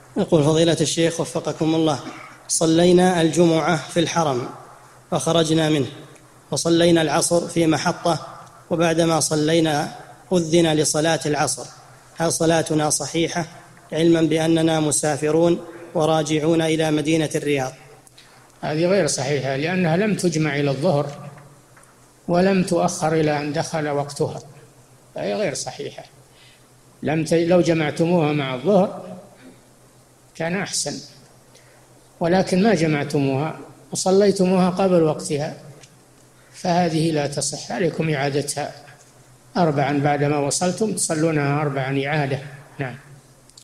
يقول فضيلة الشيخ وفقكم الله، صلينا الجمعة في الحرم فخرجنا منه، وصلينا العصر في محطة، وبعدما صلينا أذن لصلاة العصر، هل صلاتنا صحيحة علما بأننا مسافرون وراجعون إلى مدينة الرياض؟ هذه غير صحيحة، لأنها لم تجمع إلى الظهر ولم تؤخر إلى أن دخل وقتها، فهي غير صحيحة. لو جمعتموها مع الظهر كان أحسن، ولكن ما جمعتموها وصليتموها قبل وقتها، فهذه لا تصح، عليكم إعادتها 4 بعدما وصلتم تصلونها 4 إعادة. نعم.